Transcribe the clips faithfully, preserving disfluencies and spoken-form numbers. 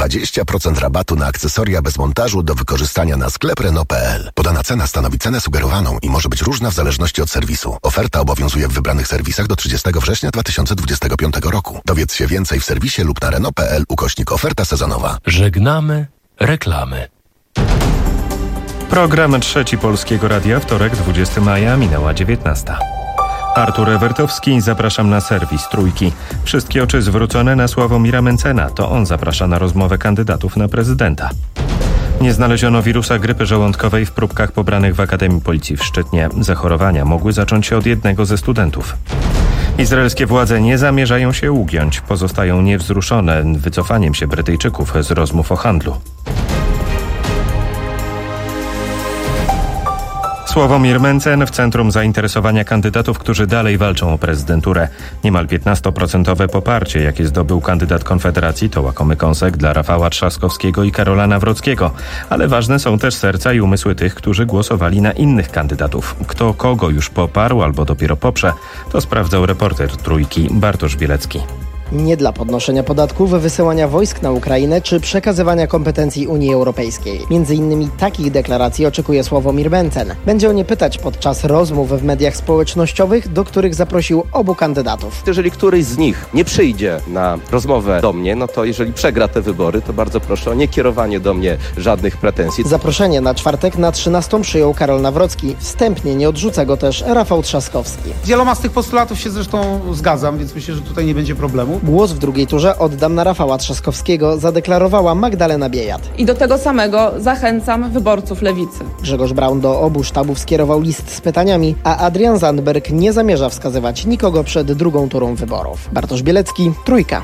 dwadzieścia procent rabatu na akcesoria bez montażu do wykorzystania na sklep Renault kropka p l. Podana cena stanowi cenę sugerowaną i może być różna w zależności od serwisu. Oferta obowiązuje w wybranych serwisach do trzydziestego września dwa tysiące dwudziestego piątego roku. Dowiedz się więcej w serwisie lub na Renault kropka p l ukośnik oferta sezonowa. Żegnamy reklamy. Program Trzeci Polskiego Radia, wtorek, dwudziestego maja, minęła dziewiętnasta. Artur Ewertowski, zapraszam na serwis Trójki. Wszystkie oczy zwrócone na Sławomira Mentzena. To on zaprasza na rozmowę kandydatów na prezydenta. Nie znaleziono wirusa grypy żołądkowej w próbkach pobranych w Akademii Policji w Szczytnie. Zachorowania mogły zacząć się od jednego ze studentów. Izraelskie władze nie zamierzają się ugiąć. Pozostają niewzruszone wycofaniem się Brytyjczyków z rozmów o handlu. Sławomir Mentzen w centrum zainteresowania kandydatów, którzy dalej walczą o prezydenturę. Niemal piętnastoprocentowe poparcie, jakie zdobył kandydat Konfederacji, to łakomy kąsek dla Rafała Trzaskowskiego i Karola Nawrockiego. Ale ważne są też serca i umysły tych, którzy głosowali na innych kandydatów. Kto kogo już poparł albo dopiero poprze, to sprawdzał reporter Trójki Bartosz Bielecki. Nie dla podnoszenia podatków, wysyłania wojsk na Ukrainę czy przekazywania kompetencji Unii Europejskiej. Między innymi takich deklaracji oczekuje Sławomir Mentzen. Będzie o nie pytać podczas rozmów w mediach społecznościowych, do których zaprosił obu kandydatów. Jeżeli któryś z nich nie przyjdzie na rozmowę do mnie, no to jeżeli przegra te wybory, to bardzo proszę o nie kierowanie do mnie żadnych pretensji. Zaproszenie na czwartek na trzynastą przyjął Karol Nawrocki. Wstępnie nie odrzuca go też Rafał Trzaskowski. Z wieloma z tych postulatów się zresztą zgadzam, więc myślę, że tutaj nie będzie problemu. Głos w drugiej turze oddam na Rafała Trzaskowskiego, zadeklarowała Magdalena Biejat. I do tego samego zachęcam wyborców Lewicy. Grzegorz Braun do obu sztabów skierował list z pytaniami, a Adrian Zandberg nie zamierza wskazywać nikogo przed drugą turą wyborów. Bartosz Bielecki, Trójka.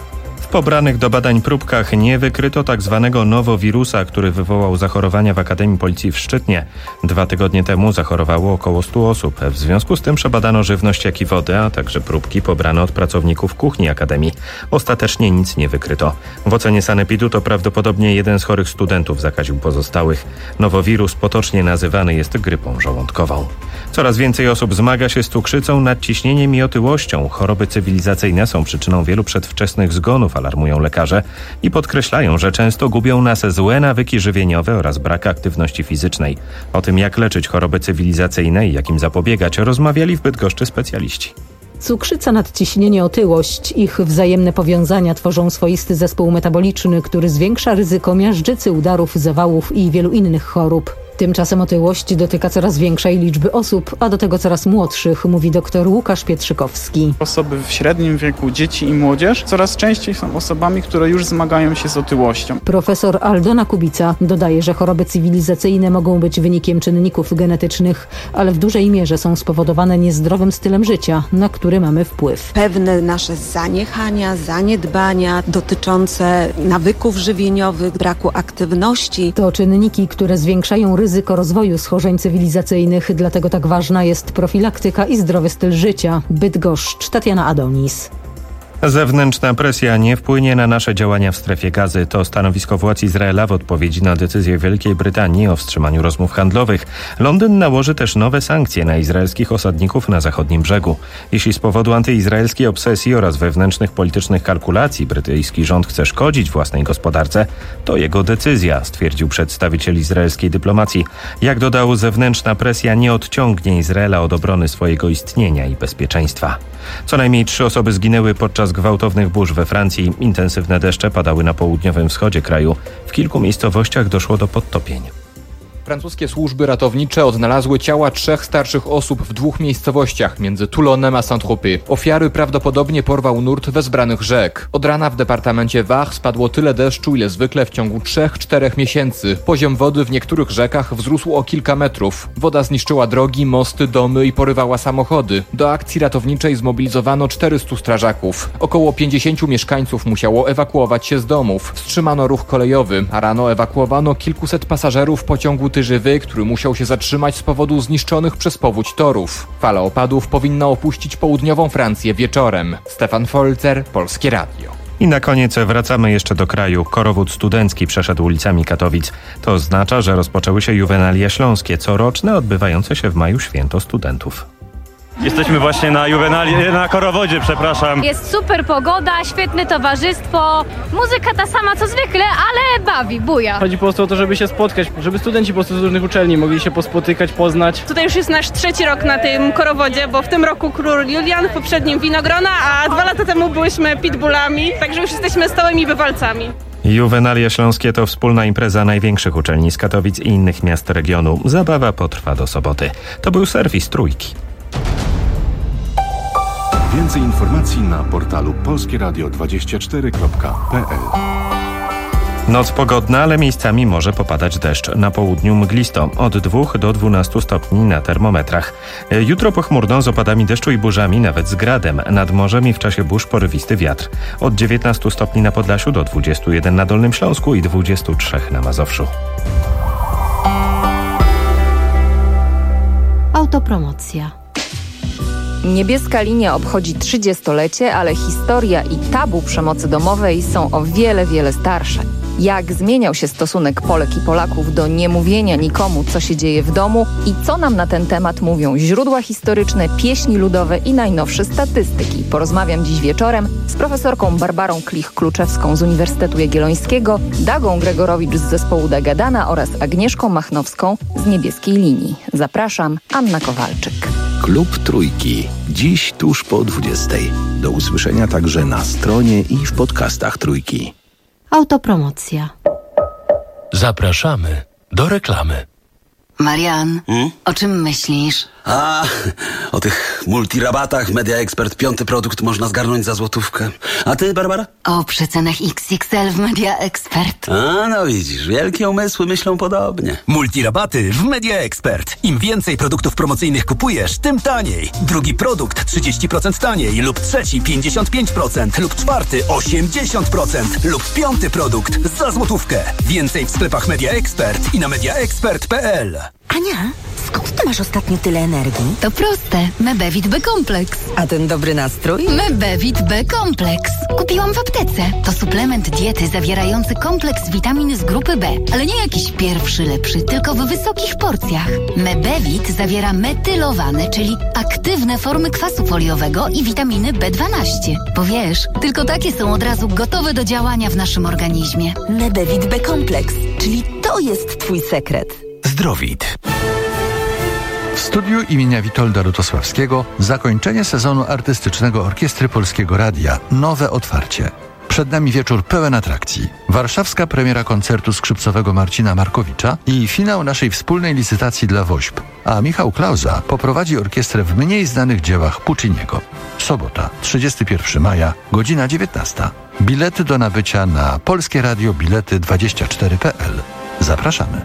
W pobranych do badań próbkach nie wykryto tak zwanego nowowirusa, który wywołał zachorowania w Akademii Policji w Szczytnie. Dwa tygodnie temu zachorowało około stu osób. W związku z tym przebadano żywność, jak i wodę, a także próbki pobrane od pracowników kuchni Akademii. Ostatecznie nic nie wykryto. W ocenie sanepidu to prawdopodobnie jeden z chorych studentów zakaził pozostałych. Nowowirus potocznie nazywany jest grypą żołądkową. Coraz więcej osób zmaga się z cukrzycą, nadciśnieniem i otyłością. Choroby cywilizacyjne są przyczyną wielu przedwczesnych zgonów, alarmują lekarze i podkreślają, że często gubią nas złe nawyki żywieniowe oraz brak aktywności fizycznej. O tym, jak leczyć choroby cywilizacyjne i jak im zapobiegać, rozmawiali w Bydgoszczy specjaliści. Cukrzyca, nadciśnienie, otyłość, ich wzajemne powiązania tworzą swoisty zespół metaboliczny, który zwiększa ryzyko miażdżycy, udarów, zawałów i wielu innych chorób. Tymczasem otyłość dotyka coraz większej liczby osób, a do tego coraz młodszych, mówi dr Łukasz Pietrzykowski. Osoby w średnim wieku, dzieci i młodzież coraz częściej są osobami, które już zmagają się z otyłością. Profesor Aldona Kubica dodaje, że choroby cywilizacyjne mogą być wynikiem czynników genetycznych, ale w dużej mierze są spowodowane niezdrowym stylem życia, na który mamy wpływ. Pewne nasze zaniechania, zaniedbania dotyczące nawyków żywieniowych, braku aktywności. To czynniki, które zwiększają ryzyko rozwoju schorzeń cywilizacyjnych, dlatego tak ważna jest profilaktyka i zdrowy styl życia. Bydgoszcz, Tatiana Adonis. Zewnętrzna presja nie wpłynie na nasze działania w strefie Gazy. To stanowisko władz Izraela w odpowiedzi na decyzję Wielkiej Brytanii o wstrzymaniu rozmów handlowych. Londyn nałoży też nowe sankcje na izraelskich osadników na zachodnim brzegu. Jeśli z powodu antyizraelskiej obsesji oraz wewnętrznych politycznych kalkulacji brytyjski rząd chce szkodzić własnej gospodarce, to jego decyzja, stwierdził przedstawiciel izraelskiej dyplomacji. Jak dodał, zewnętrzna presja nie odciągnie Izraela od obrony swojego istnienia i bezpieczeństwa. Co najmniej trzy osoby zginęły podczas gwałtownych burz we Francji. Intensywne deszcze padały na południowym wschodzie kraju. W kilku miejscowościach doszło do podtopień. Francuskie służby ratownicze odnalazły ciała trzech starszych osób w dwóch miejscowościach między Toulonem a Saint-Tropez. Ofiary prawdopodobnie porwał nurt wezbranych rzek. Od rana w departamencie Var spadło tyle deszczu, ile zwykle w ciągu trzech czterech miesięcy. Poziom wody w niektórych rzekach wzrósł o kilka metrów. Woda zniszczyła drogi, mosty, domy i porywała samochody. Do akcji ratowniczej zmobilizowano czterystu strażaków. Około pięćdziesięciu mieszkańców musiało ewakuować się z domów. Wstrzymano ruch kolejowy, a rano ewakuowano kilkuset pasażerów pociągu Tyżywy, który musiał się zatrzymać z powodu zniszczonych przez powódź torów. Fala opadów powinna opuścić południową Francję wieczorem. Stefan Folzer, Polskie Radio. I na koniec wracamy jeszcze do kraju. Korowód studencki przeszedł ulicami Katowic. To oznacza, że rozpoczęły się juwenalia śląskie, coroczne, odbywające się w maju święto studentów. Jesteśmy właśnie na Juwenali, na Korowodzie, przepraszam. Jest super pogoda, świetne towarzystwo, muzyka ta sama co zwykle, ale bawi, buja. Chodzi po prostu o to, żeby się spotkać, żeby studenci po prostu z różnych uczelni mogli się pospotykać, poznać. Tutaj już jest nasz trzeci rok na tym Korowodzie, bo w tym roku Król Julian, w poprzednim Winogrona, a dwa lata temu byłyśmy pitbullami, także już jesteśmy stałymi bywalcami. Juwenalia Śląskie to wspólna impreza największych uczelni z Katowic i innych miast regionu. Zabawa potrwa do soboty. To był serwis Trójki. Więcej informacji na portalu polskieradio dwadzieścia cztery kropka p l. Noc pogodna, ale miejscami może popadać deszcz. Na południu mglisto, od dwóch do dwunastu stopni na termometrach. Jutro pochmurno z opadami deszczu i burzami, nawet z gradem. Nad morzem i w czasie burz porywisty wiatr. Od dziewiętnastu stopni na Podlasiu do dwudziestu jeden na Dolnym Śląsku i dwudziestu trzech na Mazowszu. Autopromocja. Niebieska linia obchodzi trzydziestolecie, ale historia i tabu przemocy domowej są o wiele, wiele starsze. Jak zmieniał się stosunek Polek i Polaków do niemówienia nikomu, co się dzieje w domu i co nam na ten temat mówią źródła historyczne, pieśni ludowe i najnowsze statystyki. Porozmawiam dziś wieczorem z profesorką Barbarą Klich-Kluczewską z Uniwersytetu Jagiellońskiego, Dagą Gregorowicz z zespołu Dagadana oraz Agnieszką Machnowską z Niebieskiej Linii. Zapraszam, Anna Kowalczyk. Klub Trójki. Dziś tuż po dwudziestej. Do usłyszenia także na stronie i w podcastach Trójki. Autopromocja. Zapraszamy do reklamy. Marian, hmm? o czym myślisz? A, o tych multirabatach Media Expert piąty produkt można zgarnąć za złotówkę. A ty, Barbara? O przecenach X X L w Media Expert. A, no widzisz, wielkie umysły myślą podobnie. Multirabaty w Media Expert. Im więcej produktów promocyjnych kupujesz, tym taniej. Drugi produkt trzydzieści procent taniej lub trzeci pięćdziesiąt pięć procent lub czwarty osiemdziesiąt procent lub piąty produkt za złotówkę. Więcej w sklepach Media Expert i na media expert kropka p l. Ania, skąd ty masz ostatnio tyle energii? To proste. Mebevit B-Kompleks. A ten dobry nastrój? Mebevit B-Kompleks. Kupiłam w aptece. To suplement diety zawierający kompleks witamin z grupy B. Ale nie jakiś pierwszy lepszy, tylko w wysokich porcjach. Mebevit zawiera metylowane, czyli aktywne formy kwasu foliowego i witaminy B dwanaście. Bo wiesz, tylko takie są od razu gotowe do działania w naszym organizmie. Mebevit B-Kompleks, czyli to jest twój sekret. Zdrowit. W studiu imienia Witolda Lutosławskiego zakończenie sezonu artystycznego Orkiestry Polskiego Radia. Nowe otwarcie. Przed nami wieczór pełen atrakcji. Warszawska premiera koncertu skrzypcowego Marcina Markowicza i finał naszej wspólnej licytacji dla WOŚP. A Michał Klauza poprowadzi orkiestrę w mniej znanych dziełach Pucciniego. Sobota, trzydziestego pierwszego maja, godzina dziewiętnasta. Bilety do nabycia na Polskie Radio Bilety dwadzieścia cztery kropka p l. Zapraszamy.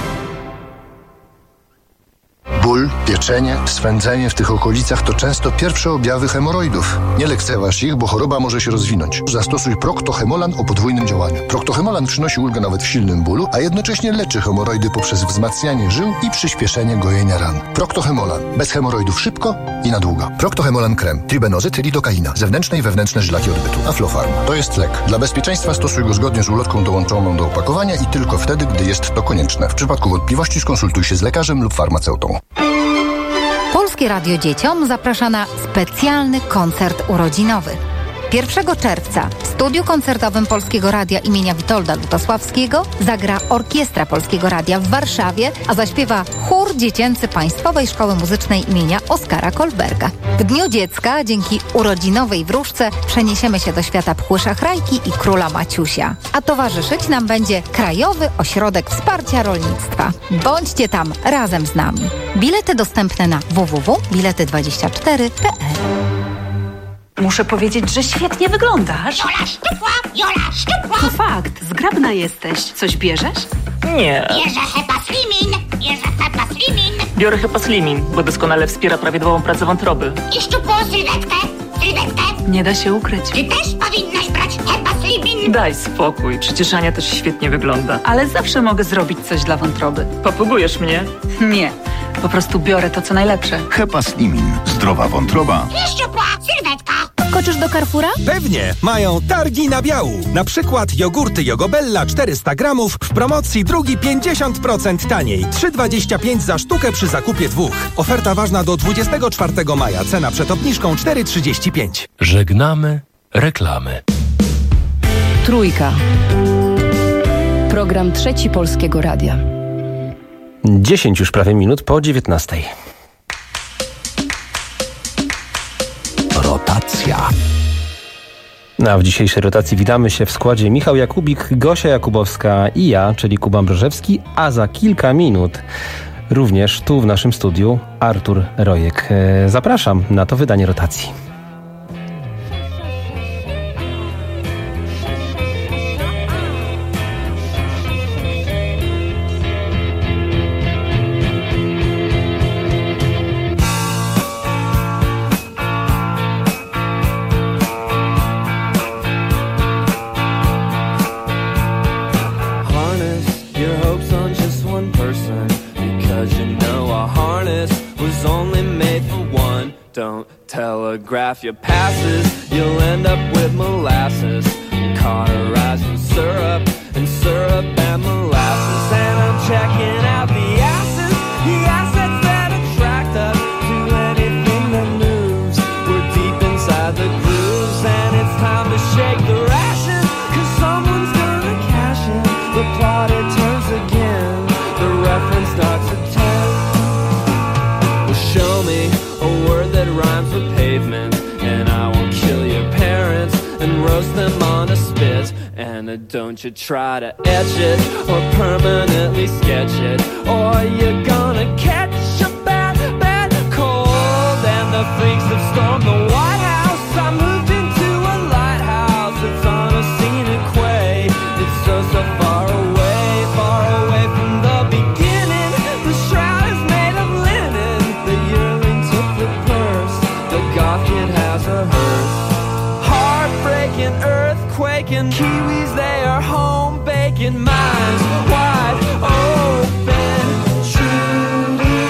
Ból, pieczenie, swędzenie w tych okolicach to często pierwsze objawy hemoroidów. Nie lekceważ ich, bo choroba może się rozwinąć. Zastosuj Procto-Hemolan o podwójnym działaniu. Procto-Hemolan przynosi ulgę nawet w silnym bólu, a jednocześnie leczy hemoroidy poprzez wzmacnianie żył i przyspieszenie gojenia ran. Procto-Hemolan. Bez hemoroidów szybko i na długo. Procto-Hemolan krem. Tribenozyt, lidokaina. Zewnętrzne i wewnętrzne żylaki odbytu. Aflofarm. To jest lek. Dla bezpieczeństwa stosuj go zgodnie z ulotką dołączoną do opakowania i tylko wtedy, gdy jest to konieczne. W przypadku wątpliwości skonsultuj się z lekarzem lub farmaceutą. Polskie Radio Dzieciom zaprasza na specjalny koncert urodzinowy. pierwszego czerwca w studiu koncertowym Polskiego Radia imienia Witolda Lutosławskiego zagra Orkiestra Polskiego Radia w Warszawie, a zaśpiewa chór dziecięcy Państwowej Szkoły Muzycznej imienia Oskara Kolberga. W Dniu Dziecka dzięki urodzinowej wróżce przeniesiemy się do świata Pchły-Szachrajki i Króla Maciusia. A towarzyszyć nam będzie Krajowy Ośrodek Wsparcia Rolnictwa. Bądźcie tam razem z nami. Bilety dostępne na w w w kropka bilety dwadzieścia cztery kropka p l. Muszę powiedzieć, że świetnie wyglądasz. Jola szczupła, Jola szczupła. To fakt, zgrabna jesteś. Coś bierzesz? Nie. Bierze Hepa Slimin, bierze Hepa Slimin. Biorę Hepa Slimin, bo doskonale wspiera prawidłową pracę wątroby. I szczupłą sylwetkę, sylwetkę. Nie da się ukryć. Ty też powinnaś brać Hepa Slimin. Daj spokój, przecież Ania też świetnie wygląda. Ale zawsze mogę zrobić coś dla wątroby. Papugujesz mnie? Nie, po prostu biorę to, co najlepsze. Hepa Slimin. Zdrowa wątroba. I szczupła sylwetka. Wskoczysz do Carrefoura? Pewnie! Mają targi na biału. Na przykład jogurty Jogobella czterysta gramów w promocji drugi pięćdziesiąt procent taniej. trzy dwadzieścia pięć za sztukę przy zakupie dwóch. Oferta ważna do dwudziestego czwartego maja. Cena przed obniżką cztery trzydzieści pięć. Żegnamy reklamy. Trójka. Program Trzeci Polskiego Radia. dziesięć już prawie minut po dziewiętnastej. Rotacja. No, a w dzisiejszej rotacji witamy się w składzie Michał Jakubik, Gosia Jakubowska i ja, czyli Kuba Mrożewski, a za kilka minut również tu w naszym studiu Artur Rojek. Zapraszam na to wydanie rotacji. Telegraph your passes, you'll end up with molasses, cauterizing syrup and syrup and molasses. And I'm checking out the acids, the assets that attract us to anything that moves. We're deep inside the grooves, and it's time to shake the rations, cause someone's gonna cash in. The plot it turns again, the reference starts at ten. Well, show me a word that rhymes with pavement, and I will kill your parents and roast them on a spit. And uh, don't you try to etch it or permanently sketch it, or you're gonna catch a bad, bad cold. And the freaks have stormed the White House. I moved into a lighthouse. It's on a scenic way. It's so, so far away, far away from the beginning. The shroud is made of linen. The yearling took the purse. The goth kid has a hearse. Heartbreaking, earthquaking, Kiwis, they are home baking, minds wide open, truly.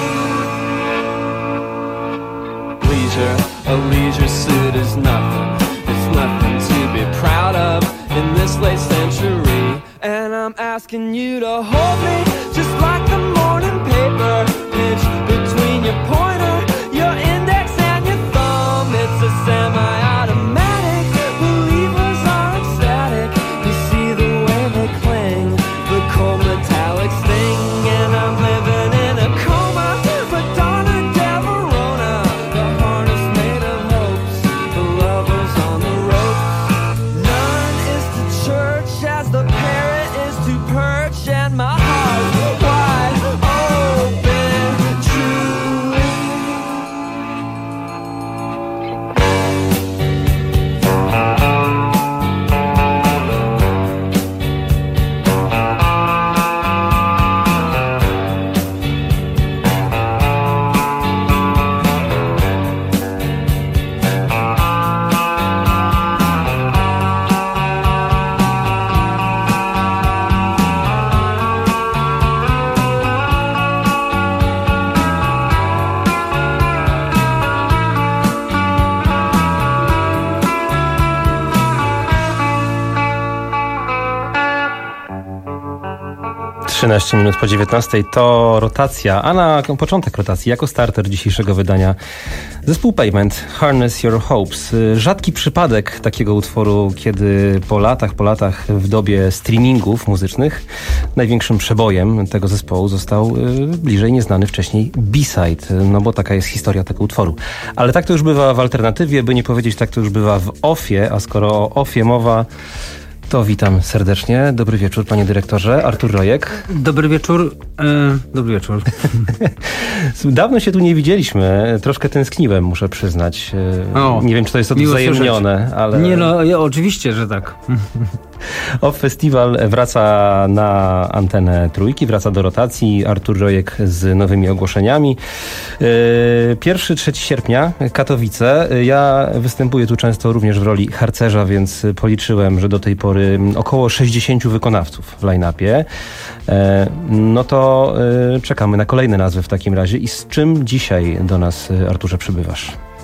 Leisure, a leisure suit is nothing. It's nothing to be proud of in this late century. And I'm asking you to hold me just like the morning paper pitch between your pointer, your index and your thumb. It's a semi-automatic, believers are ecstatic. You see the way they cling, the cold metallic sting. And I'm living in a coma, Madonna del Verona. The harness made of hopes, the lovers on the rope. None is to church as the parrot is to perch, and my heart's wide open, truly. trzynaście minut po dziewiętnastej to rotacja, a na początek rotacji, jako starter dzisiejszego wydania, zespół Pavement, Harness Your Hopes. Rzadki przypadek takiego utworu, kiedy po latach, po latach w dobie streamingów muzycznych największym przebojem tego zespołu został bliżej nieznany wcześniej B-side, no bo taka jest historia tego utworu. Ale tak to już bywa w alternatywie, by nie powiedzieć tak to już bywa w offie, a skoro o offie mowa, to witam serdecznie. Dobry wieczór, panie dyrektorze. Artur Rojek. Dobry wieczór. E, dobry wieczór. Dawno się tu nie widzieliśmy. Troszkę tęskniłem, muszę przyznać. O, nie wiem, czy to jest odwzajemnione, ale... Nie no, ja, oczywiście, że tak. Off Festival wraca na antenę Trójki, wraca do rotacji. Artur Rojek z nowymi ogłoszeniami. Pierwszy, trzeci sierpnia, Katowice. Ja występuję tu często również w roli harcerza, więc policzyłem, że do tej pory około sześćdziesięciu wykonawców w line-upie. No to czekamy na kolejne nazwy w takim razie. I z czym dzisiaj do nas, Arturze, przybywasz?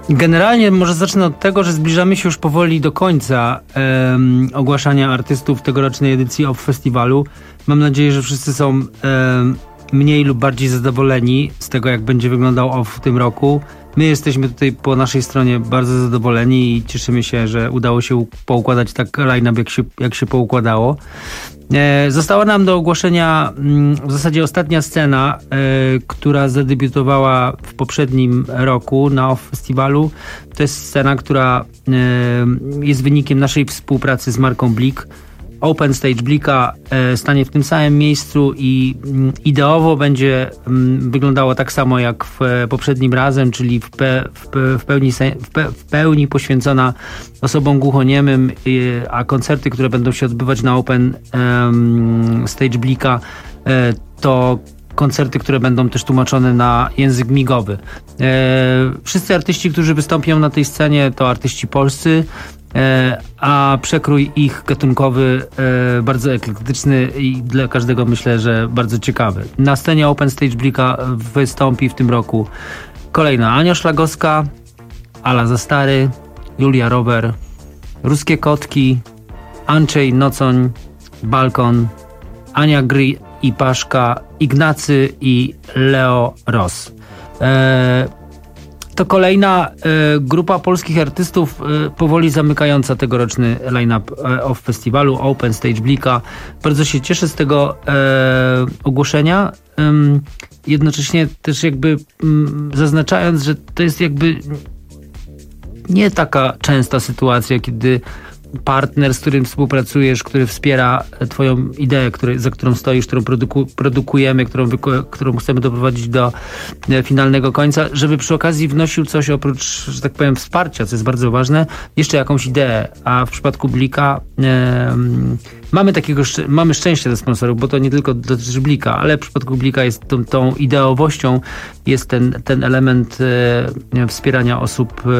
Generalnie może zacznę od tego, że zbliżamy się już powoli do końca um, ogłaszania artystów tegorocznej edycji O F F Festiwalu. Mam nadzieję, że wszyscy są um, mniej lub bardziej zadowoleni z tego, jak będzie wyglądał O F F w tym roku. My jesteśmy tutaj po naszej stronie bardzo zadowoleni i cieszymy się, że udało się poukładać tak line-up, jak się, jak się poukładało. E, została nam do ogłoszenia m, w zasadzie ostatnia scena, e, która zadebiutowała w poprzednim roku na O F F Festiwalu. To jest scena, która e, jest wynikiem naszej współpracy z marką Blik. Open Stage Blika e, stanie w tym samym miejscu i m, ideowo będzie m, wyglądało tak samo jak w e, poprzednim razem, czyli w, pe, w, pe, w, pełni, w, pe, w pełni poświęcona osobom głuchoniemym, e, a koncerty, które będą się odbywać na Open e, Stage Blika e, to koncerty, które będą też tłumaczone na język migowy. E, wszyscy artyści, którzy wystąpią na tej scenie, to artyści polscy, a przekrój ich gatunkowy e, bardzo eklektyczny i dla każdego myślę, że bardzo ciekawy. Na scenie Open Stage Blika wystąpi w tym roku kolejna Ania Szlagowska, Ala Zastary, Julia Rower, Ruskie Kotki, Andrzej Nocoń, Balkon, Ania Gry i Paszka, Ignacy i Leo Ross. E, To kolejna e, grupa polskich artystów e, powoli zamykająca tegoroczny line-up e, O F F Festiwalu, Open Stage Blika. Bardzo się cieszę z tego e, ogłoszenia. E, jednocześnie też jakby m, zaznaczając, że to jest jakby nie taka częsta sytuacja, kiedy partner, z którym współpracujesz, który wspiera twoją ideę, który, za którą stoisz, którą produku, produkujemy, którą, którą chcemy doprowadzić do e, finalnego końca, żeby przy okazji wnosił coś oprócz, że tak powiem, wsparcia, co jest bardzo ważne, jeszcze jakąś ideę. A w przypadku Blika e, mamy takiego, mamy szczęście do sponsorów, bo to nie tylko dotyczy Blika, ale w przypadku Blika jest tą, tą ideowością, jest ten, ten element e, wspierania osób e,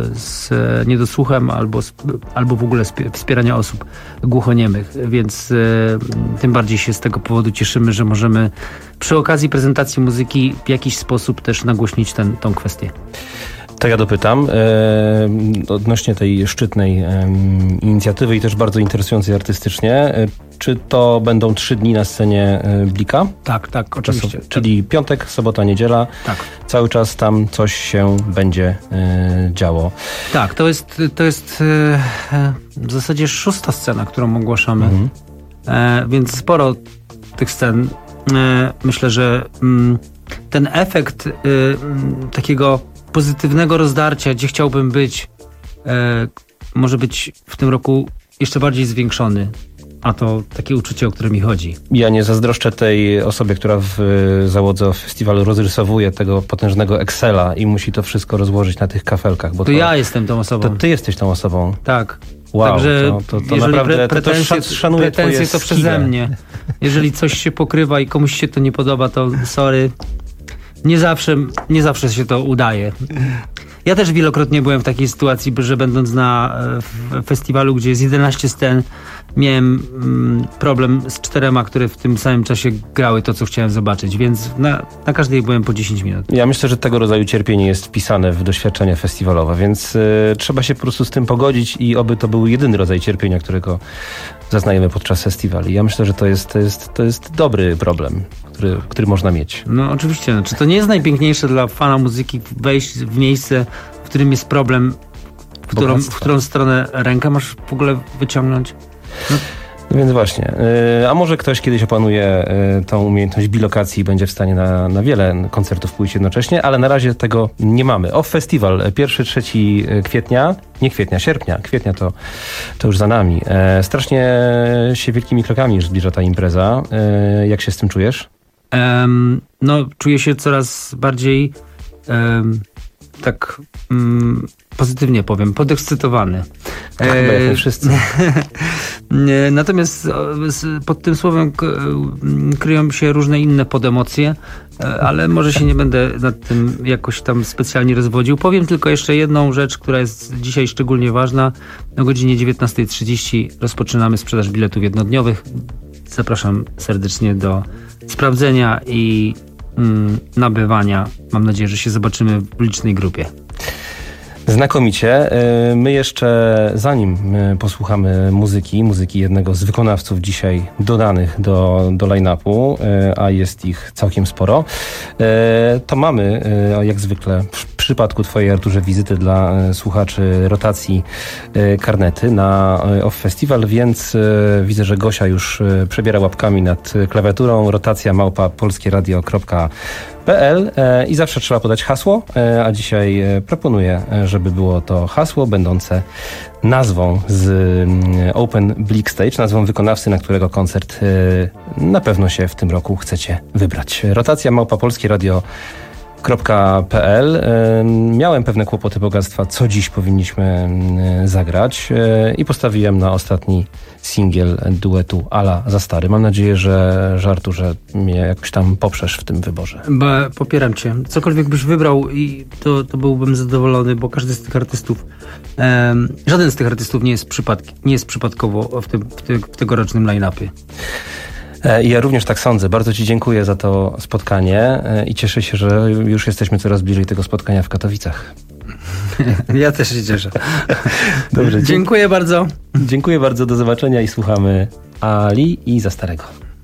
z niedosłuchem albo, albo w ogóle wspierania osób głuchoniemych, więc e, tym bardziej się z tego powodu cieszymy, że możemy przy okazji prezentacji muzyki w jakiś sposób też nagłośnić ten, tą kwestię. To ja dopytam e, odnośnie tej szczytnej e, inicjatywy i też bardzo interesującej artystycznie. E, czy to będą trzy dni na scenie e, Blika? Tak, tak, oczywiście. Czyli piątek, sobota, niedziela. Tak. Cały czas tam coś się będzie e, działo. Tak, to jest, to jest e, w zasadzie szósta scena, którą ogłaszamy. Mhm. E, więc sporo tych scen. E, myślę, że m, ten efekt e, m, takiego pozytywnego rozdarcia, gdzie chciałbym być, e, może być w tym roku jeszcze bardziej zwiększony. A to takie uczucie, o które mi chodzi. Ja nie zazdroszczę tej osobie, która w załodze festiwalu rozrysowuje tego potężnego Excela i musi to wszystko rozłożyć na tych kafelkach. Bo to, to ja jestem tą osobą. To ty jesteś tą osobą. Tak. Wow, Także to, to, to jeżeli naprawdę pre- pretensje, to, to szanuję pretensje to przeze mnie. Jeżeli coś się pokrywa i komuś się to nie podoba, to sorry. Nie zawsze, nie zawsze się to udaje. Ja też wielokrotnie byłem w takiej sytuacji, że będąc na festiwalu, gdzie jest jedenaście scen, miałem mm, problem z czterema, które w tym samym czasie grały to, co chciałem zobaczyć, więc na, na każdej byłem po dziesięć minut. Ja myślę, że tego rodzaju cierpienie jest wpisane w doświadczenie festiwalowe, więc y, trzeba się po prostu z tym pogodzić i oby to był jedyny rodzaj cierpienia, którego zaznajemy podczas festiwali. Ja myślę, że to jest, to jest, to jest dobry problem, który, który można mieć. No oczywiście. Znaczy, to nie jest najpiękniejsze dla fana muzyki wejść w miejsce, w którym jest problem, w którą, w którą stronę rękę masz w ogóle wyciągnąć. No. No więc właśnie. A może ktoś kiedyś opanuje tą umiejętność bilokacji i będzie w stanie na, na wiele koncertów pójść jednocześnie, ale na razie tego nie mamy. O F F Festiwal pierwszy trzeci kwietnia, nie kwietnia, sierpnia, kwietnia to, to już za nami. Strasznie się wielkimi krokami już zbliża ta impreza. Jak się z tym czujesz? Um, no, czuję się coraz bardziej um, tak um, pozytywnie powiem, podekscytowany. Tak, chyba jak my wszyscy. Natomiast pod tym słowem kryją się różne inne podemocje, ale może się nie będę nad tym jakoś tam specjalnie rozwodził. Powiem tylko jeszcze jedną rzecz, która jest dzisiaj szczególnie ważna. O godzinie dziewiętnasta trzydzieści rozpoczynamy sprzedaż biletów jednodniowych. Zapraszam serdecznie do sprawdzenia i mm, nabywania. Mam nadzieję, że się zobaczymy w licznej grupie. Znakomicie. My jeszcze, zanim posłuchamy muzyki, muzyki jednego z wykonawców dzisiaj dodanych do, do line-upu, a jest ich całkiem sporo, to mamy, jak zwykle, w przypadku twojej, Arturze, wizyty dla słuchaczy rotacji karnety na Off Festival, więc widzę, że Gosia już przebiera łapkami nad klawiaturą. Rotacja małpa polskieradio kropka p l i zawsze trzeba podać hasło, a dzisiaj proponuję, żeby było to hasło będące nazwą z Open Bleak Stage, nazwą wykonawcy, na którego koncert na pewno się w tym roku chcecie wybrać. Rotacja małpa polskieradio kropka p l. Miałem pewne kłopoty bogactwa, co dziś powinniśmy zagrać i postawiłem na ostatni singiel duetu Ala za stary. Mam nadzieję, że, że Arturze mnie jakoś tam poprzesz w tym wyborze. Ba, popieram cię. Cokolwiek byś wybrał, i to, to byłbym zadowolony, bo każdy z tych artystów, um, żaden z tych artystów nie jest, przypadk, nie jest przypadkowo w, tym, w, te, w tegorocznym line-upie. I ja również tak sądzę. Bardzo ci dziękuję za to spotkanie i cieszę się, że już jesteśmy coraz bliżej tego spotkania w Katowicach. Ja też się cieszę. Dobrze, dziękuję bardzo. Dziękuję bardzo, do zobaczenia i słuchamy Ali i Za starego.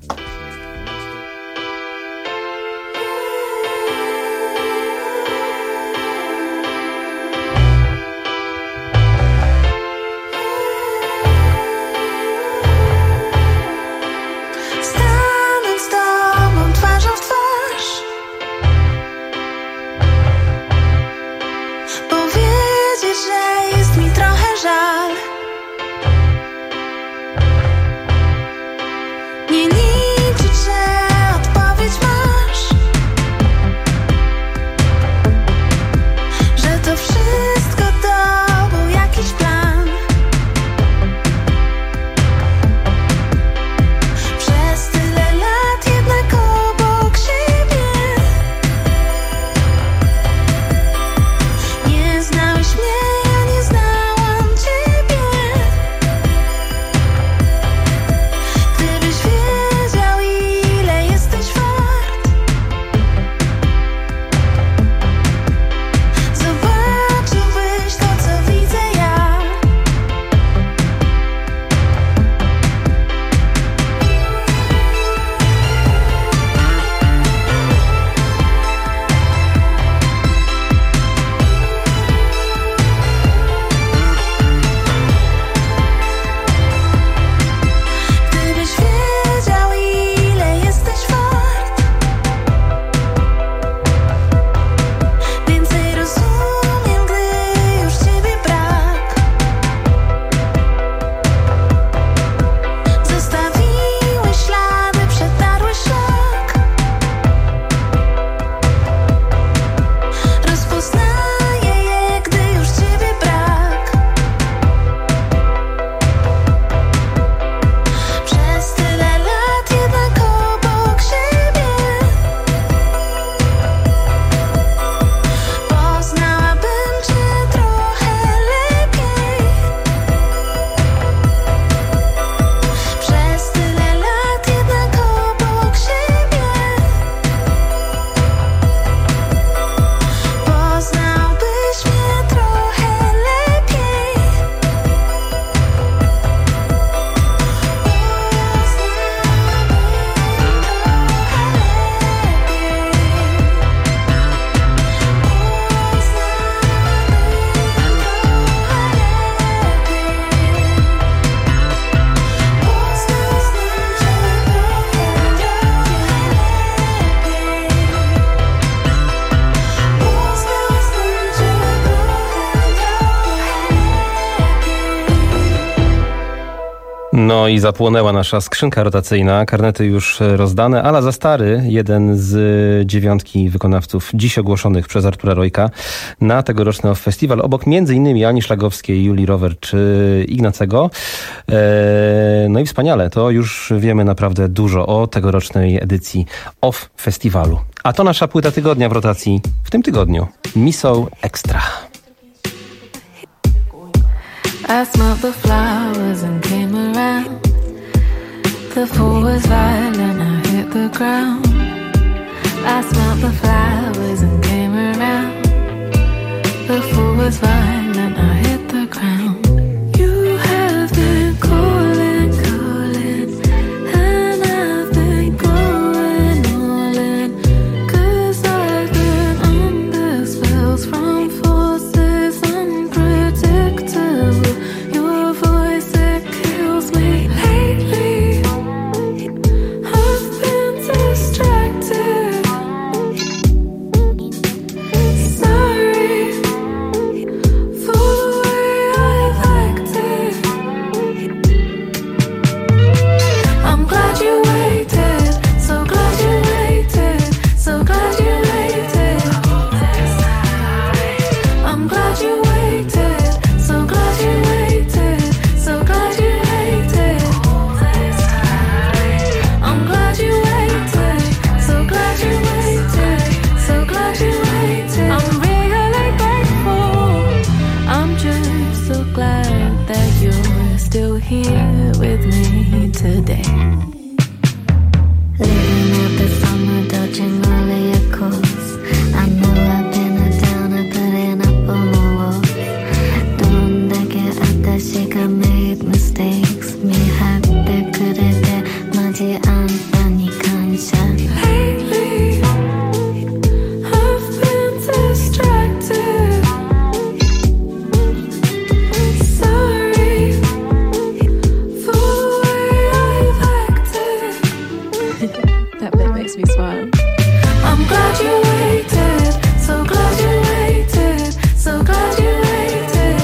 No i zapłonęła nasza skrzynka rotacyjna, karnety już rozdane, ale za stary, jeden z dziewiątki wykonawców dziś ogłoszonych przez Artura Rojka na tegoroczny Off Festival, obok między innymi Ani Szlagowskiej, Julii Rower czy Ignacego. No i wspaniale, to już wiemy naprawdę dużo o tegorocznej edycji Off Festiwalu. A to nasza płyta tygodnia w rotacji w tym tygodniu. Miso Extra. I smelled the flowers and came around. The pool was right and I hit the ground. I smelled the flowers and came around. The pool was violent, I hit the ground. You have been calling, calling, and I've been going all in, 'cause I've been under spells from forces unpredictable. Your voice, it kills me lately. I've been distracted. Sorry for the way I've acted. I'm glad you waited, so glad you waited, so glad you waited. I'm glad you waited, so glad you waited, so glad you waited. I'm glad you waited, so glad you waited, so glad you waited. I'm really grateful. I'm just so glad that you're still here with me today. Living out the summer, dodging all of your calls. I know I've been a downer, putting up on the walls. Donde quedaste, I made mistakes. 미할 그래 때 맞지 않다니 감사. Lately, I've been distracted. Sorry for the way I've acted. That bit makes me smile. I'm glad you waited, so glad you waited, so glad you waited.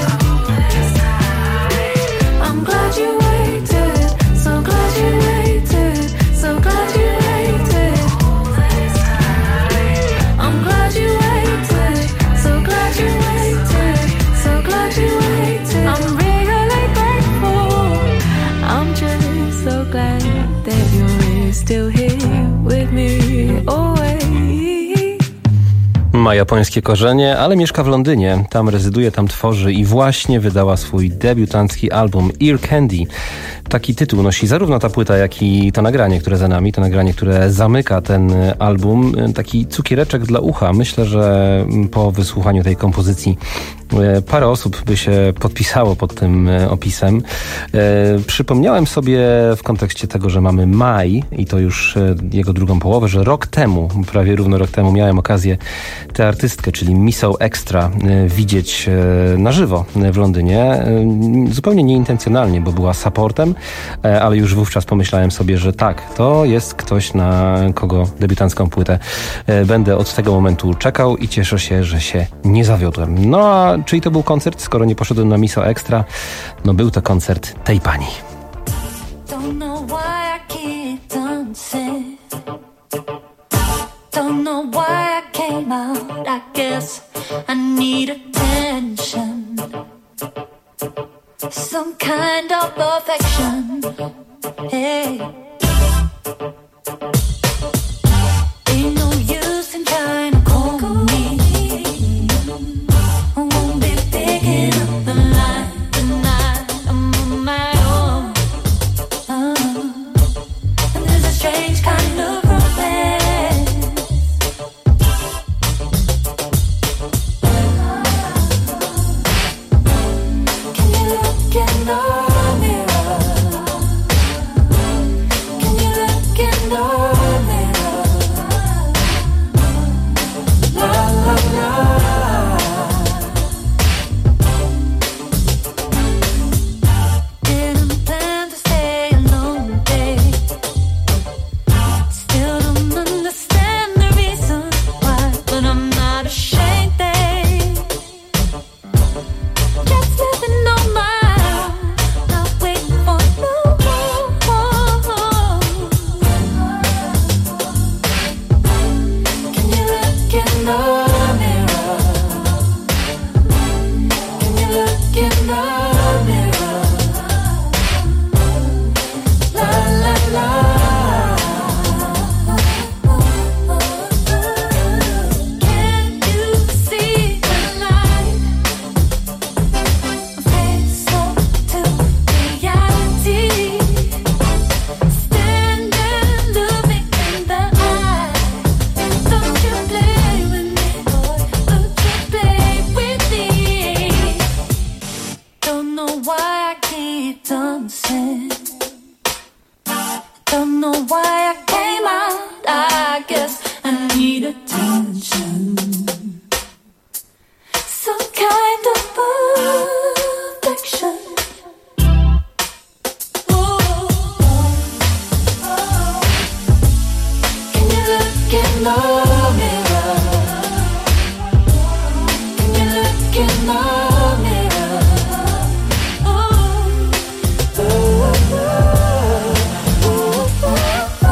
I'm glad you waited, so glad you waited, so glad you waited. I'm glad you waited, so glad you waited, so glad you waited. I'm really grateful. I'm just so glad that you're still here with me always. Ma japońskie korzenie, ale mieszka w Londynie. Tam rezyduje, tam tworzy i właśnie wydała swój debiutancki album Ear Candy. Taki tytuł nosi zarówno ta płyta, jak i to nagranie, które za nami, to nagranie, które zamyka ten album. Taki cukiereczek dla ucha. Myślę, że po wysłuchaniu tej kompozycji parę osób by się podpisało pod tym opisem. Przypomniałem sobie w kontekście tego, że mamy maj i to już jego drugą połowę, że rok temu, prawie równo rok temu miałem okazję tę artystkę, czyli Miso Extra, widzieć na żywo w Londynie. Zupełnie nieintencjonalnie, bo była supportem, ale już wówczas pomyślałem sobie, że tak, to jest ktoś, na kogo debiutancką płytę będę od tego momentu czekał i cieszę się, że się nie zawiodłem. No a czyli to był koncert, skoro nie poszedłem na Miso Extra? No był to koncert tej pani. Don't know why I keep dancing. Don't know why I came out. I guess I need attention. Some kind of affection. Hey. Ain't no use in trying to call me. I won't be picking up the line tonight. I'm on my own. Uh, and there's a strange kind in the mirror? Can you look in the mirror? Oh, oh, oh, oh, oh, oh.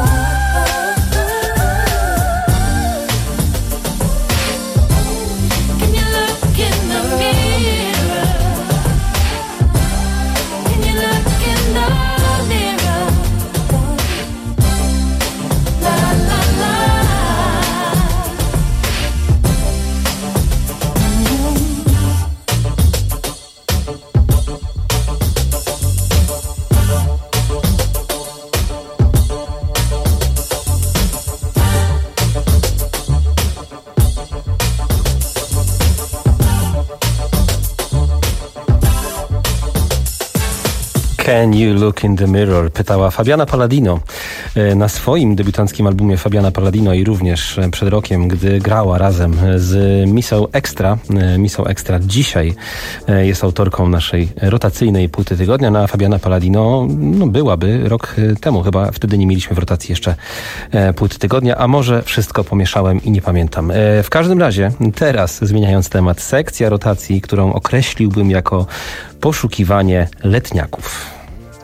Can you look in the mirror? Can you look in the mirror? La la la. Can you look in the mirror? Pytała Fabiana Palladino na swoim debiutanckim albumie Fabiana Palladino i również przed rokiem, gdy grała razem z Missą Extra. Missą Extra dzisiaj jest autorką naszej rotacyjnej płyty tygodnia, no a Fabiana Palladino no, byłaby rok temu. Chyba wtedy nie mieliśmy w rotacji jeszcze płyty tygodnia, a może wszystko pomieszałem i nie pamiętam. W każdym razie teraz, zmieniając temat, sekcja rotacji, którą określiłbym jako poszukiwanie letniaków.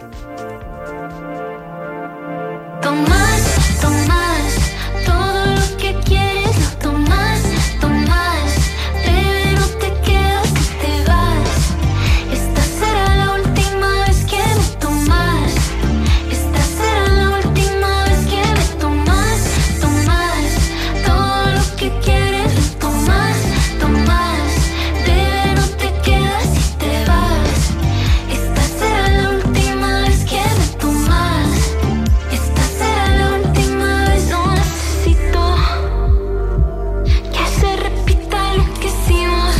Tomás, Tomás, todo lo que quieres lo tomas, Tomás, bebé no te quedas y te vas. Esta será la última vez que me tomas, esta será la última vez que me tomas, Tomás, todo lo que quieres lo tomas, Tomás, bebé no te quedas y te vas. Esta será la última vez que me tomas. Esta será la última vez, no necesito que se repita lo que hicimos.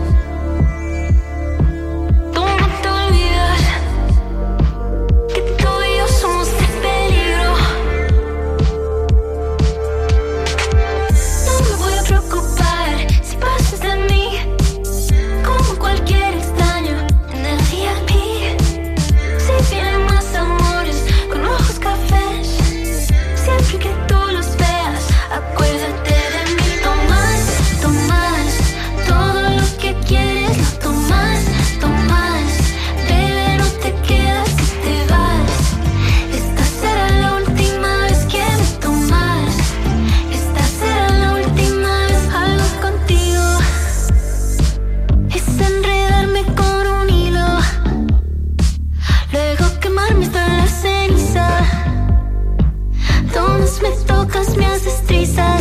Tú no te olvidas que tú y yo somos de peligro. No me voy a preocupar si pasas de mí como cualquier extraño en el V I P. Si vienen más amores con ojos cafés, siempre que tú los veas, acuérdate de mí. Tomás, Tomás, todo lo que quieres lo tomas, Tomás, bebé no te quedas y te vas. Esta será la última vez que me tomas, esta será la última vez. Algo contigo es enredarme con un hilo, luego quemarme hasta la ceniza. Tomas, me tocas, me haces trizas.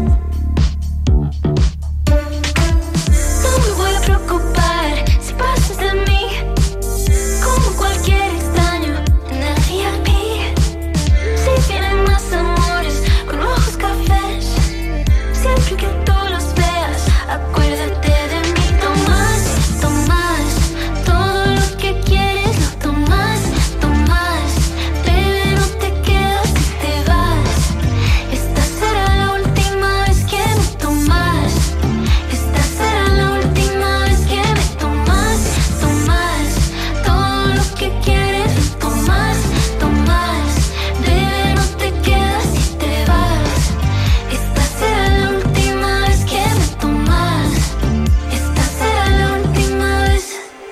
No me voy a preocupar si pasas de mí como cualquier extraño en el V I P. Si vienen más amores con ojos cafés, siempre que tú los veas, acuérdate de mí. Tomás, Tomás, todo lo que quieres lo tomas, Tomás, bebé no te quedas y te vas. Esta será la última vez que me tomas, esta será la última vez que me tomas, Tomás, todo lo que quieres lo tomas, Tomás, bebé no te quedas y te vas. Esta será la última vez que me tomas, esta será la última vez.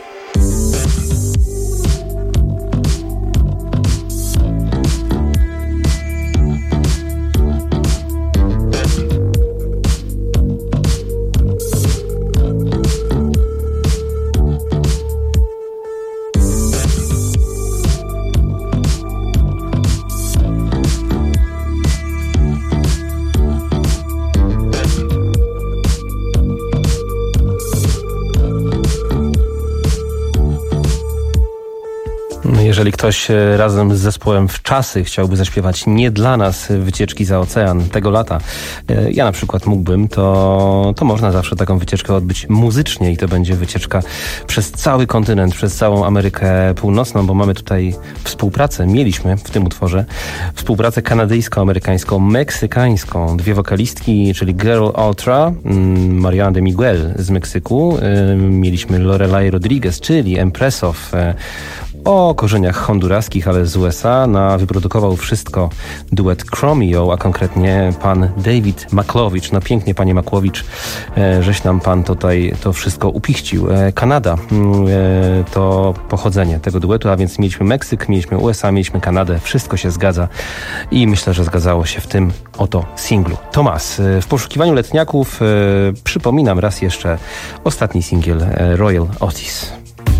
Jeżeli ktoś e, razem z zespołem W Czasy chciałby zaśpiewać nie dla nas wycieczki za ocean tego lata, e, ja na przykład mógłbym, to, to można zawsze taką wycieczkę odbyć muzycznie i to będzie wycieczka przez cały kontynent, przez całą Amerykę Północną, bo mamy tutaj współpracę, mieliśmy w tym utworze współpracę kanadyjsko-amerykańską, meksykańską. Dwie wokalistki, czyli Girl Ultra, mm, Mariana de Miguel z Meksyku, e, mieliśmy Lorelai Rodriguez, czyli Empress of e, o korzeniach honduraskich, ale z U S A. Na wyprodukował wszystko duet Chromeo, a konkretnie pan David Makłowicz. No pięknie, panie Makłowicz, e, żeś nam pan tutaj to wszystko upichcił. E, Kanada e, to pochodzenie tego duetu, a więc mieliśmy Meksyk, mieliśmy U S A, mieliśmy Kanadę. Wszystko się zgadza i myślę, że zgadzało się w tym oto singlu. Tomas, e, w poszukiwaniu letniaków e, przypominam raz jeszcze ostatni singiel e, Royal Otis.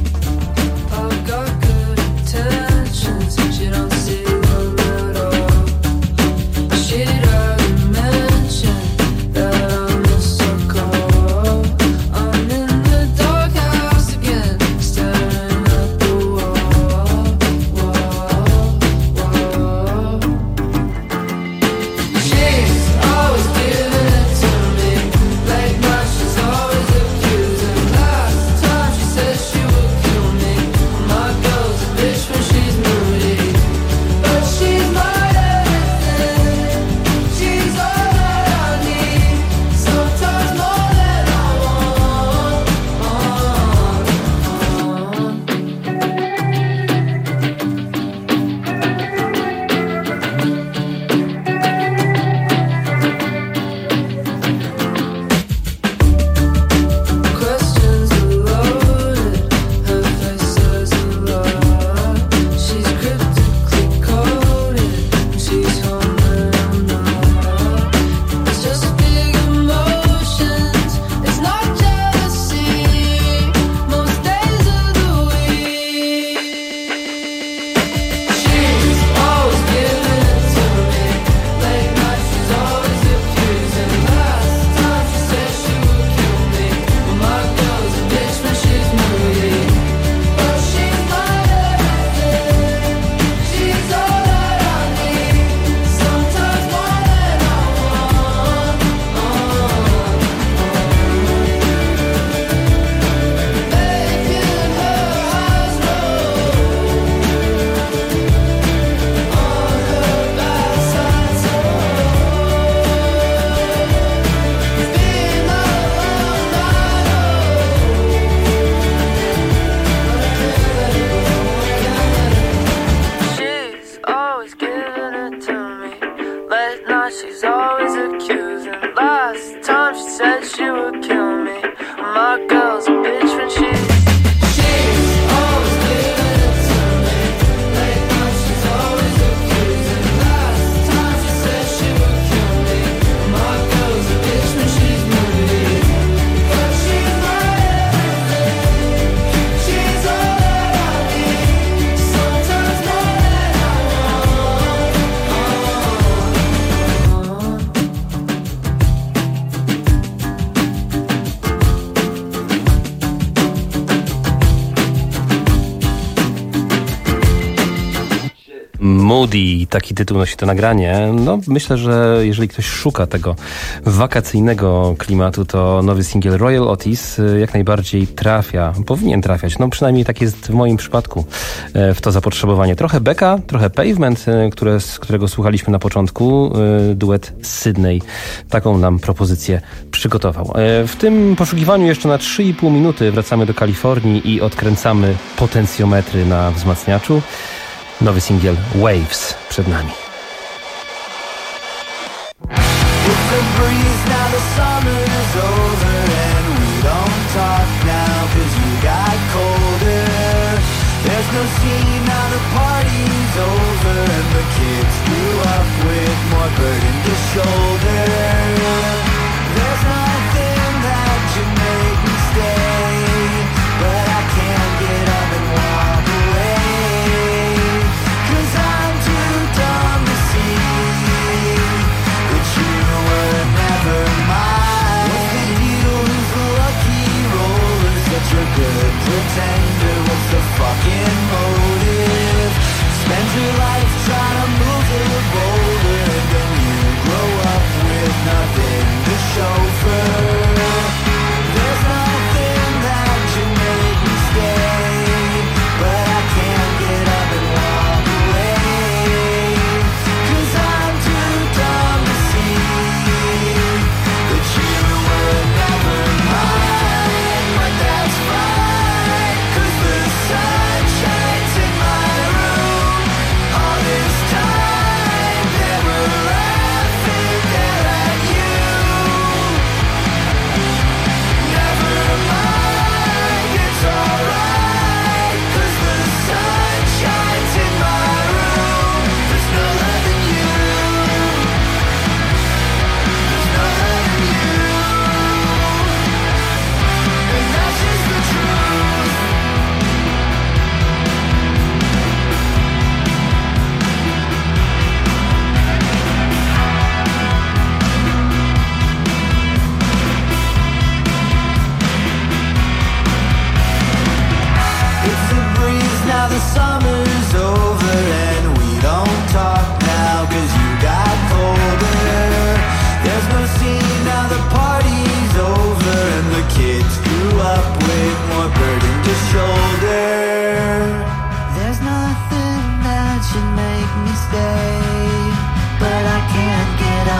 Moody, taki tytuł nosi to nagranie. No, myślę, że jeżeli ktoś szuka tego wakacyjnego klimatu, to nowy singiel Royal Otis jak najbardziej trafia. Powinien trafiać. No, przynajmniej tak jest w moim przypadku w to zapotrzebowanie. Trochę Becka, trochę Pavement, które, z którego słuchaliśmy na początku. Duet z Sydney. Taką nam propozycję przygotował. W tym poszukiwaniu jeszcze na trzy i pół minuty wracamy do Kalifornii i odkręcamy potencjometry na wzmacniaczu. Nowy singiel Waves przed nami. Pretender, what's the fucking motive? Spend your life trying to move the boulder, then you grow up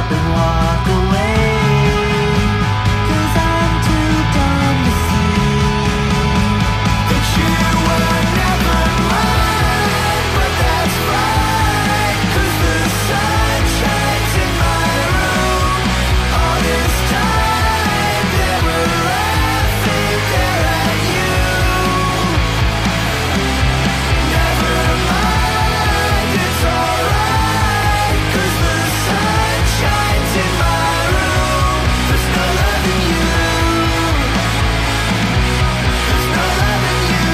up and walk away. 'Cause I'm too dumb to see that you were never mine. But that's right, 'cause the sun shines in my room. All this time they were laughing there at you. Never mind, it's alright, 'cause the sun shines in my room. There's no love in you. There's no love in you.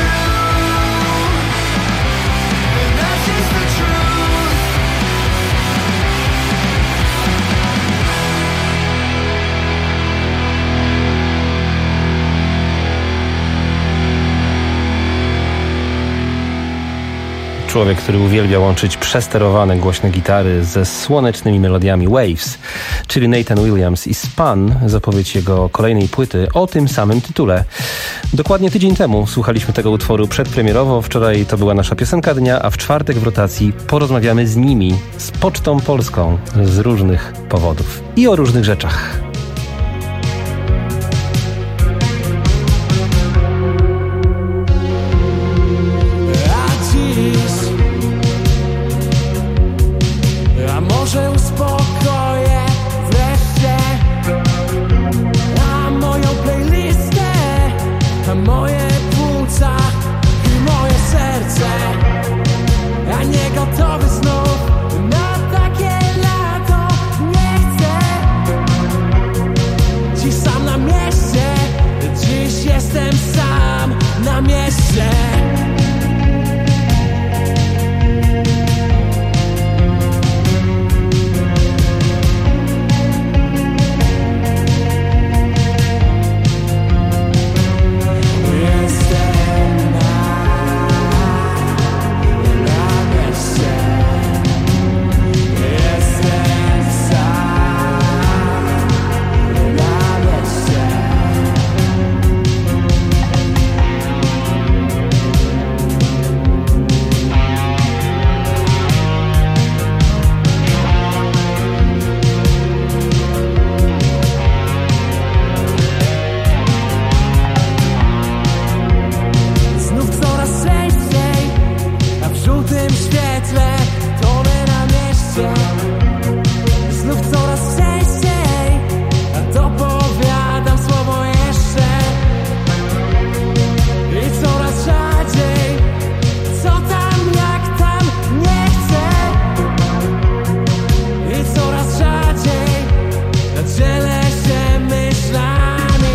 And that's just the truth. Człowiek, który uwielbia łączyć przesterowane głośne gitary ze słonecznymi melodiami Waves, czyli Nathan Williams i Spun, zapowiedź jego kolejnej płyty o tym samym tytule. Dokładnie tydzień temu słuchaliśmy tego utworu przedpremierowo, wczoraj to była nasza piosenka dnia, a w czwartek w rotacji porozmawiamy z nimi, z Pocztą Polską, z różnych powodów i o różnych rzeczach. A dziś, a może uspokoję wreszcie, a moją playlistę, a moje płuca i moje serce, a nie gotowy znów na takie lato nie chcę. Dziś sam na mieście, dziś jestem sam na mieście. Znów coraz częściej, a w żółtym świetle tonę na mieście. Znów coraz częściej, a dopowiadam słowo jeszcze. I coraz rzadziej, co tam, jak tam, nie chcę. I coraz rzadziej, dzielę się myślami.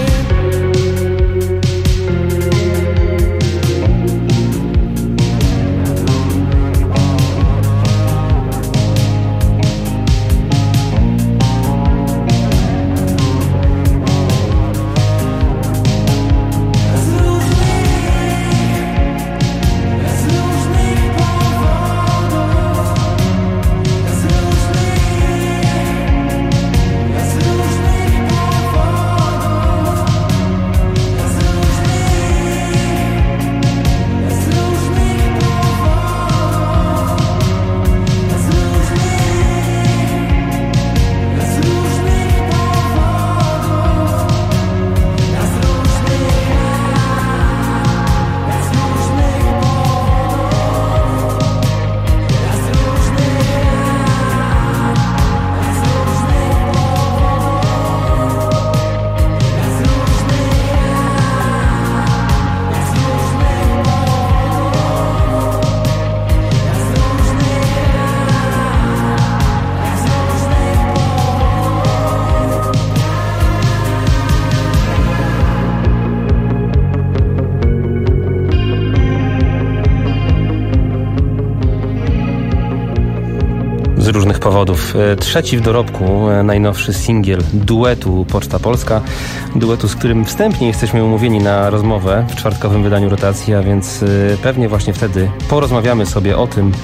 Z różnych powodów. Trzeci w dorobku, najnowszy singiel duetu Poczta Polska. Duetu, z którym wstępnie jesteśmy umówieni na rozmowę w czwartkowym wydaniu rotacji, a więc pewnie właśnie wtedy porozmawiamy sobie o tym,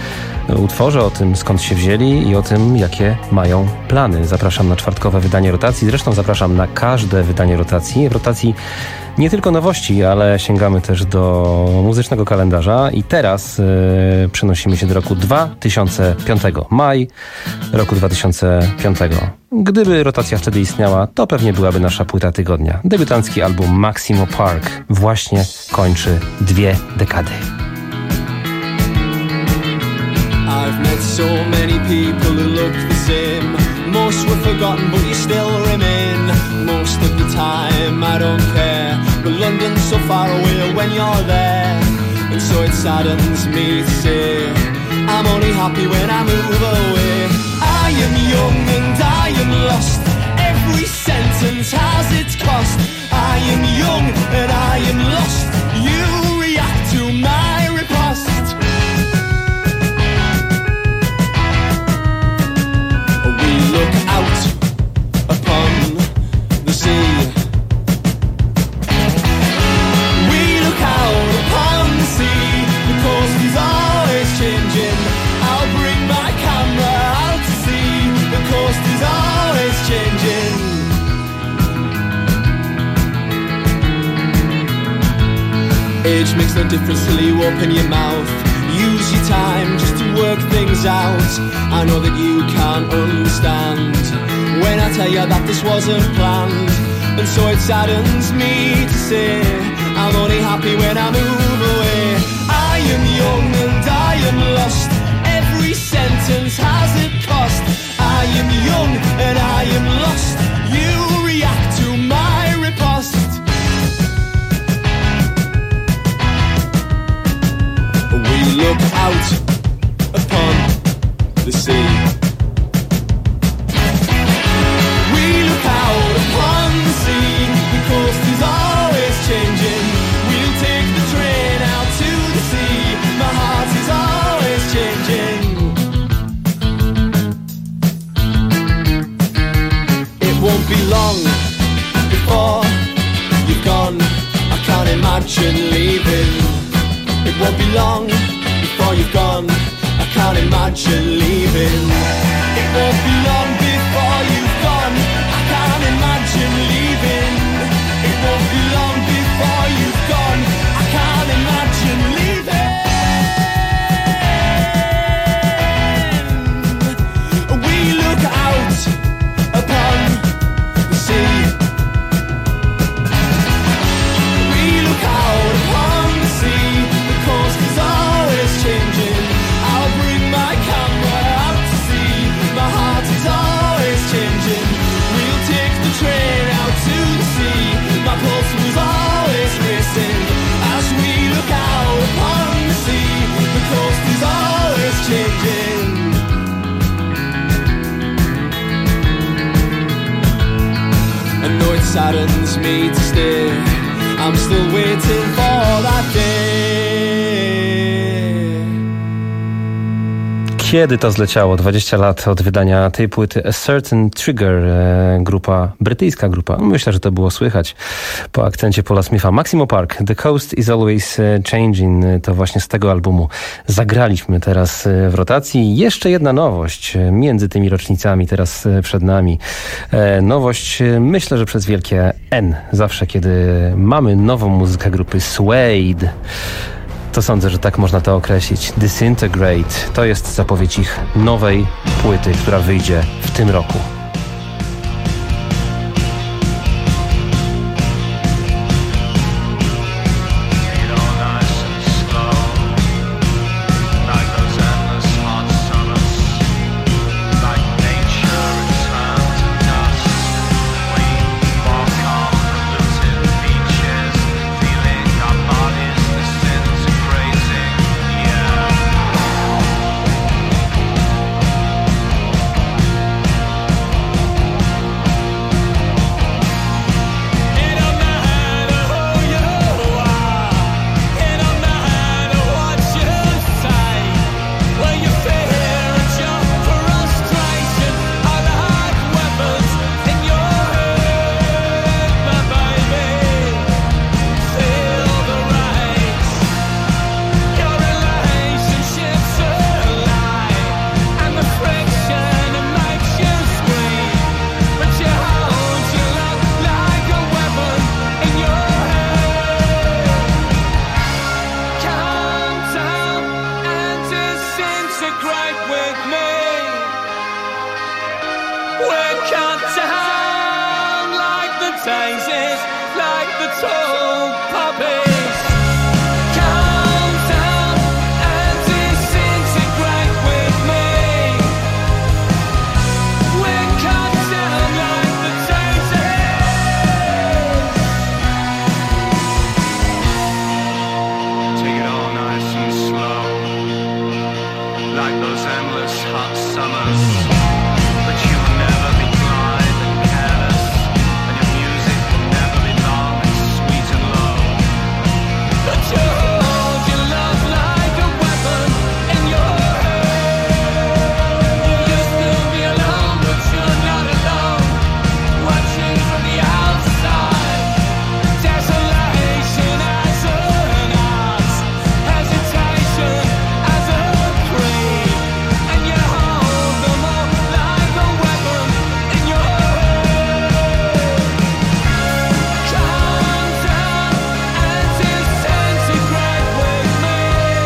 utworze, o tym skąd się wzięli i o tym jakie mają plany. Zapraszam na czwartkowe wydanie rotacji, zresztą zapraszam na każde wydanie rotacji. W rotacji nie tylko nowości, ale sięgamy też do muzycznego kalendarza i teraz yy, przenosimy się do roku dwa tysiące piątego. Maj roku dwa tysiące piątego. Gdyby rotacja wtedy istniała, to pewnie byłaby nasza płyta tygodnia. Debiutancki album Maximo Park właśnie kończy dwie dekady. I've met so many people who look the same. Most were forgotten but you still remain. Most of the time I don't care, but London's so far away when you're there. And so it saddens me to say I'm only happy when I move away. I am young and I am lost. Every sentence has its cost. I am young and I am lost. You react to my riposte. We look out upon the sea. We look out upon the sea. The coast is always changing. I'll bring my camera out to sea. The coast is always changing. Age makes no difference till you open your mouth. Use your time just to work things out. I know that you can't understand when I tell you that this wasn't planned. And so it saddens me to say I'm only happy when I move away. I am young and I am lost. Every sentence has a cost. I am young and I am lost. You react to my riposte. We look out upon the sea. We look out upon the sea. The coast is always changing. We'll take the train out to the sea. My heart is always changing. It won't be long before you've gone. I can't imagine leaving. It won't be long before you've gone. I can't imagine leaving. It won't be long before you've gone. I can't imagine leaving. It won't be long before you've gone. I can't imagine leaving. We look out upon the sea. We look out upon the sea. The coast is always changing. I'll bring my camera out to sea. My heart is always changing. We'll take the train out to the sea. My pulse was always racing as we look out upon the sea. The coast is always changing. And though it saddens me to stay, I'm still waiting for that day. Kiedy to zleciało? dwadzieścia lat od wydania tej płyty. A Certain Trigger, e, grupa, brytyjska grupa. Myślę, że to było słychać po akcencie Paula Smitha. Maximo Park, The Coast is Always Changing. To właśnie z tego albumu zagraliśmy teraz w rotacji. Jeszcze jedna nowość między tymi rocznicami teraz przed nami. E, nowość, myślę, że przez wielkie N. Zawsze, kiedy mamy nową muzykę grupy Suede, to sądzę, że tak można to określić. Disintegrate to jest zapowiedź ich nowej płyty, która wyjdzie w tym roku. the tall poppies. Come down and disintegrate with me. We're cut down like the daisies. Take it all nice and slow, like those endless hot summers. But you will never be blind and careless, and your music will never be long and sweet and low. But you hold your love like a weapon in your hand. You used to be alone, but you're not alone. Watching from the outside, desolation as an art, hesitation as a creed, and you hold them all like a weapon in your hand. Come down and disintegrate with me.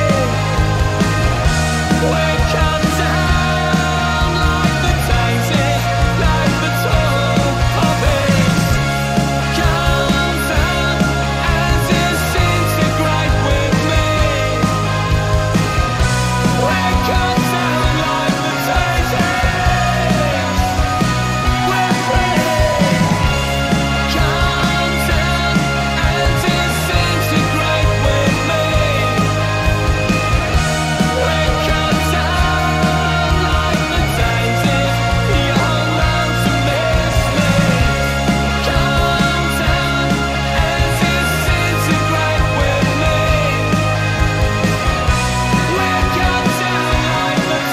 We're cut down like the daisies, like the tall poppies. Come down and disintegrate with me. We're cut down like the daisies. We're free. Come down and disintegrate with me. We're cut down like the daisies. You're bound to miss me. Come down and disintegrate with me. We're cut down like the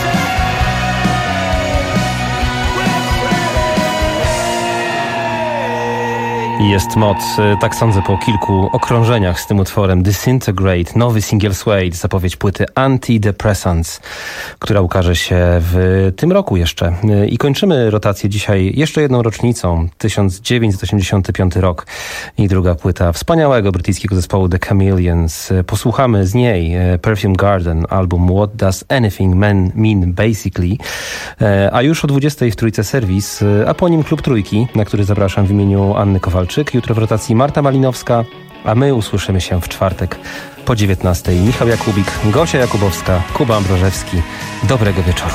Jest moc, tak sądzę po kilku okrążeniach z tym utworem. Disintegrate, nowy singiel Suede, zapowiedź płyty Antidepressants, która ukaże się w tym roku jeszcze. I kończymy rotację dzisiaj jeszcze jedną rocznicą, tysiąc dziewięćset osiemdziesiąty piąty rok i druga płyta wspaniałego brytyjskiego zespołu The Chameleons. Posłuchamy z niej Perfume Garden, album What Does Anything Man Mean Basically, a już o dwudziestej w Trójce serwis, a po nim Klub Trójki, na który zapraszam w imieniu Anny Kowalczyk. Jutro w rotacji Marta Malinowska, a my usłyszymy się w czwartek po dziewiętnastej. Michał Jakubik, Gosia Jakubowska, Kuba Ambrożewski. Dobrego wieczoru.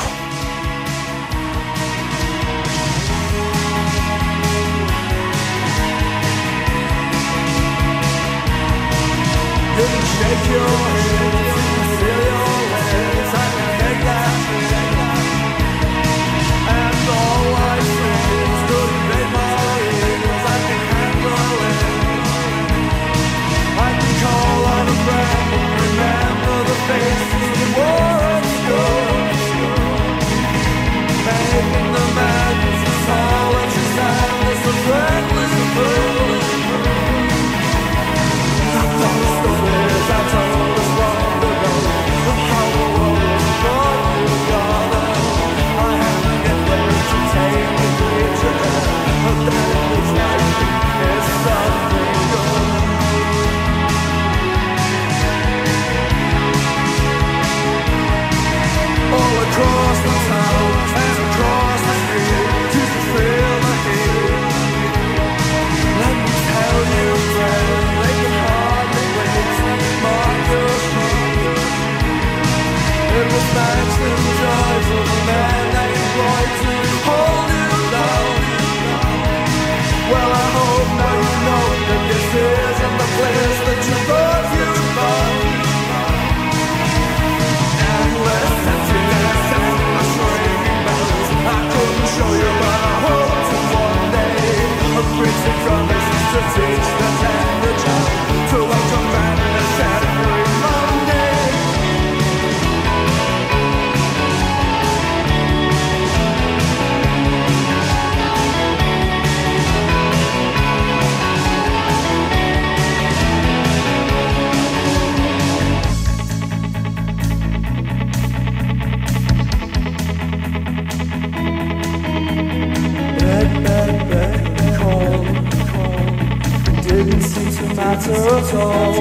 didn't seem to matter at all.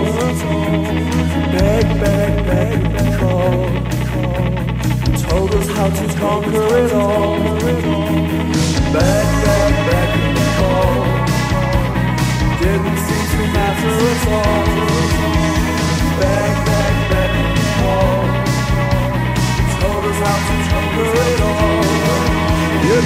Beg, beg, beg, call, told us how to conquer it all. Beg, beg, beg, call, didn't seem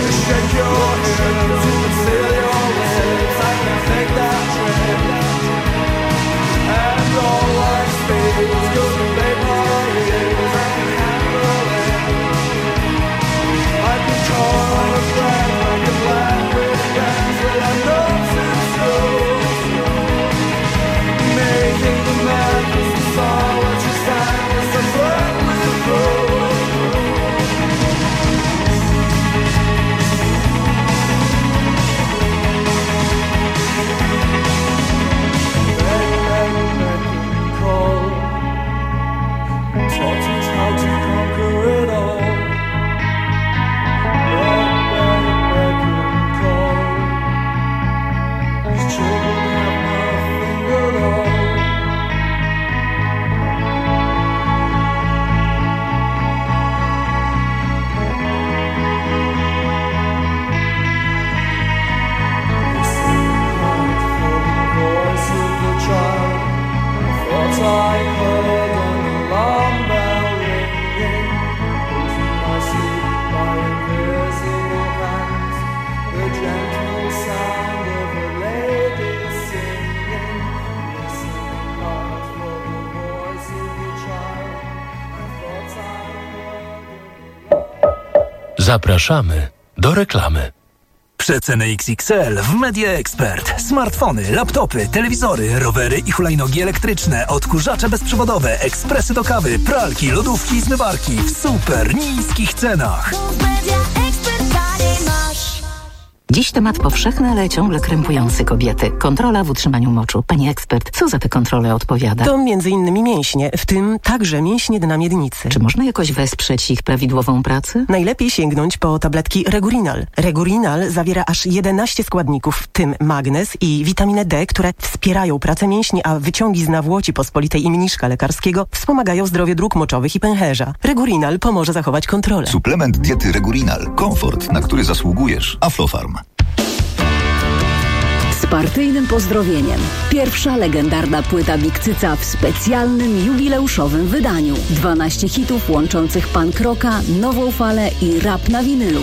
Zapraszamy do reklamy. Przeceny X X L w Media Expert. Smartfony, laptopy, telewizory, rowery i hulajnogi elektryczne, odkurzacze bezprzewodowe, ekspresy do kawy, pralki, lodówki i zmywarki w super niskich cenach. Dziś temat powszechny, ale ciągle krępujący kobiety. Kontrola w utrzymaniu moczu. Pani ekspert, co za tę kontrolę odpowiada? To między innymi mięśnie, w tym także mięśnie dna miednicy. Czy można jakoś wesprzeć ich prawidłową pracę? Najlepiej sięgnąć po tabletki Regurinal. Regurinal zawiera aż jedenaście składników, w tym magnez i witaminę D, które wspierają pracę mięśni, a wyciągi z nawłoci pospolitej i mniszka lekarskiego wspomagają zdrowie dróg moczowych i pęcherza. Regurinal pomoże zachować kontrolę. Suplement diety Regurinal. Komfort, na który zasługujesz. Aflofarm. Z partyjnym pozdrowieniem. Pierwsza legendarna płyta Big Cyca w specjalnym, jubileuszowym wydaniu. dwanaście hitów łączących punk rocka, nową falę i rap na winylu.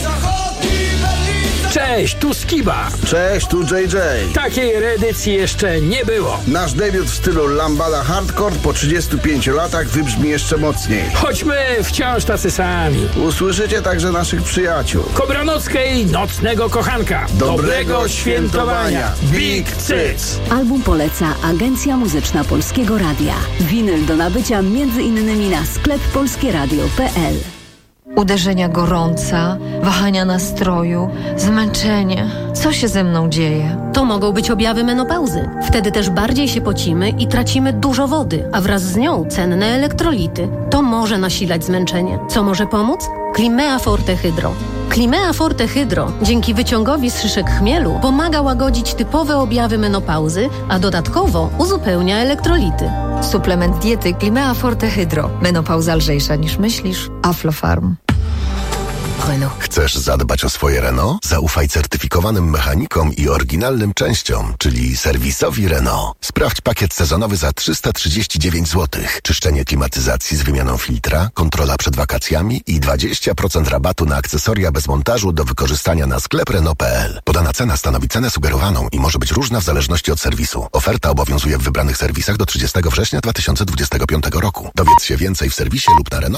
Cześć, tu Skiba. Cześć, tu J J. Takiej reedycji jeszcze nie było. Nasz debiut w stylu lambada hardcore po trzydziestu pięciu latach wybrzmi jeszcze mocniej. Choćmy wciąż tacy sami. Usłyszycie także naszych przyjaciół. Kobranockiej Nocnego Kochanka. Dobrego, Dobrego świętowania. Big Cyc. Album poleca Agencja Muzyczna Polskiego Radia. Winyl do nabycia między innymi na sklep polskieradio kropka p l. Uderzenia gorąca, wahania nastroju, zmęczenie. Co się ze mną dzieje? To mogą być objawy menopauzy. Wtedy też bardziej się pocimy i tracimy dużo wody, a wraz z nią cenne elektrolity. To może nasilać zmęczenie. Co może pomóc? Climea Forte Hydro. Climea Forte Hydro dzięki wyciągowi z szyszek chmielu pomaga łagodzić typowe objawy menopauzy, a dodatkowo uzupełnia elektrolity. Suplement diety Climea Forte Hydro. Menopauza lżejsza niż myślisz. Aflofarm. Renault. Chcesz zadbać o swoje Renault? Zaufaj certyfikowanym mechanikom i oryginalnym częściom, czyli serwisowi Renault. Sprawdź pakiet sezonowy za trzysta trzydzieści dziewięć złotych. Czyszczenie klimatyzacji z wymianą filtra, kontrola przed wakacjami i dwadzieścia procent rabatu na akcesoria bez montażu do wykorzystania na sklep Renault kropka p l. Podana cena stanowi cenę sugerowaną i może być różna w zależności od serwisu. Oferta obowiązuje w wybranych serwisach do trzydziestego września dwa tysiące dwudziestego piątego roku. Dowiedz się więcej w serwisie lub na Renault.